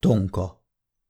Tonka.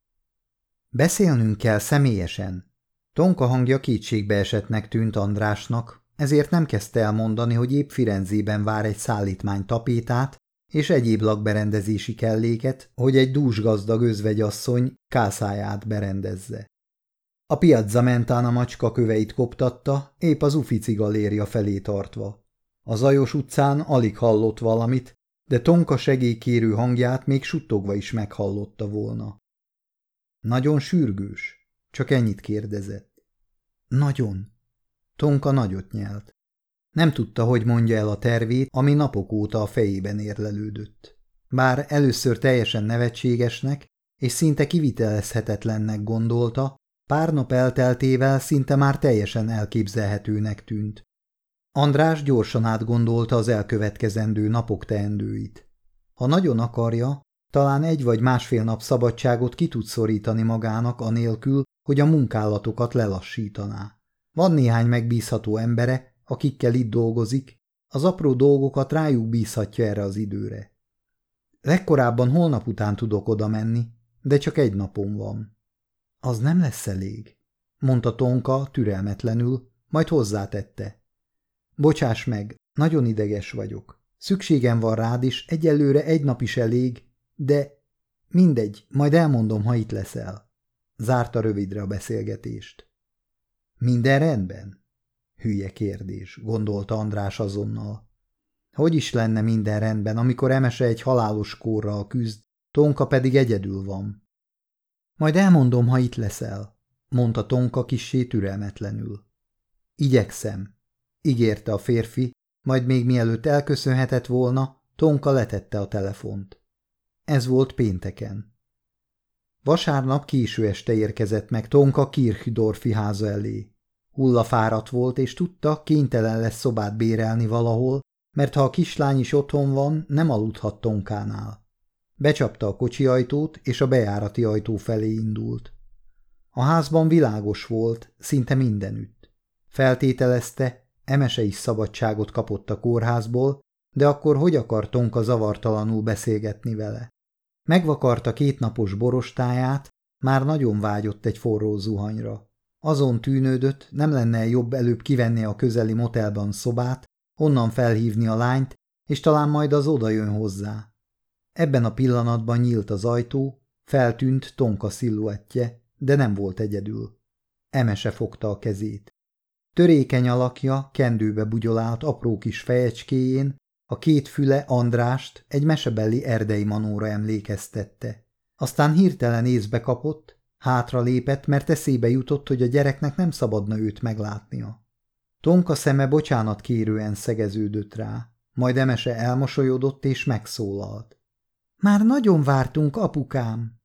Beszélnünk kell személyesen. Tonka hangja kétségbeesettnek tűnt Andrásnak, ezért nem kezdte el mondani, hogy épp Firenzében vár egy szállítmány tapétát és egyéb lakberendezési kelléket, hogy egy dúsgazdag özvegyasszony kászáját berendezze. A Piazza Mentana macska köveit koptatta, épp az Uffizi galéria felé tartva. A zajos utcán alig hallott valamit, de Tonka segélykérő hangját még suttogva is meghallotta volna. Nagyon sürgős? Csak ennyit kérdezett. Nagyon. Tonka nagyot nyelt. Nem tudta, hogy mondja el a tervét, ami napok óta a fejében érlelődött. Bár először teljesen nevetségesnek és szinte kivitelezhetetlennek gondolta, pár nap elteltével szinte már teljesen elképzelhetőnek tűnt. András gyorsan átgondolta az elkövetkezendő napok teendőit. Ha nagyon akarja, talán 1 vagy másfél nap szabadságot ki tud szorítani magának anélkül, hogy a munkálatokat lelassítaná. Van néhány megbízható embere, akikkel itt dolgozik, az apró dolgokat rájuk bízhatja erre az időre. Legkorábban holnap után tudok oda menni, de csak 1 napom van. Az nem lesz elég, mondta Tonka türelmetlenül, majd hozzátette. Bocsáss meg, nagyon ideges vagyok. Szükségem van rád is, egyelőre 1 nap is elég, de mindegy, majd elmondom, ha itt leszel. Zárta rövidre a beszélgetést. Minden rendben? Hülye kérdés, gondolta András azonnal. Hogy is lenne minden rendben, amikor Emese egy halálos kórral küzd, Tonka pedig egyedül van? Majd elmondom, ha itt leszel, mondta Tonka kissé türelmetlenül. Igyekszem, ígérte a férfi, majd még mielőtt elköszönhetett volna, Tonka letette a telefont. Ez volt pénteken. Vasárnap késő este érkezett meg Tonka Kirchdorfi háza elé. Hullafáradt volt, és tudta, kénytelen lesz szobát bérelni valahol, mert ha a kislány is otthon van, nem aludhat Tonkánál. Becsapta a kocsiajtót, és a bejárati ajtó felé indult. A házban világos volt, szinte mindenütt. Feltételezte, Emese is szabadságot kapott a kórházból, de akkor hogy akar Tonka zavartalanul beszélgetni vele? Megvakarta 2 napos borostáját, már nagyon vágyott egy forró zuhanyra. Azon tűnődött, nem lenne jobb előbb kivenni a közeli motelban szobát, onnan felhívni a lányt, és talán majd az oda jön hozzá. Ebben a pillanatban nyílt az ajtó, feltűnt Tonka sziluettje, de nem volt egyedül. Emese fogta a kezét. Törékeny alakja kendőbe bugyolált apró kis fejecskéjén, a 2 füle Andrást egy mesebeli erdei manóra emlékeztette. Aztán hirtelen észbe kapott, hátra lépett, mert eszébe jutott, hogy a gyereknek nem szabadna őt meglátnia. Tonka szeme bocsánatkérően szegeződött rá, majd Emese elmosolyodott és megszólalt. Már nagyon vártunk, apukám!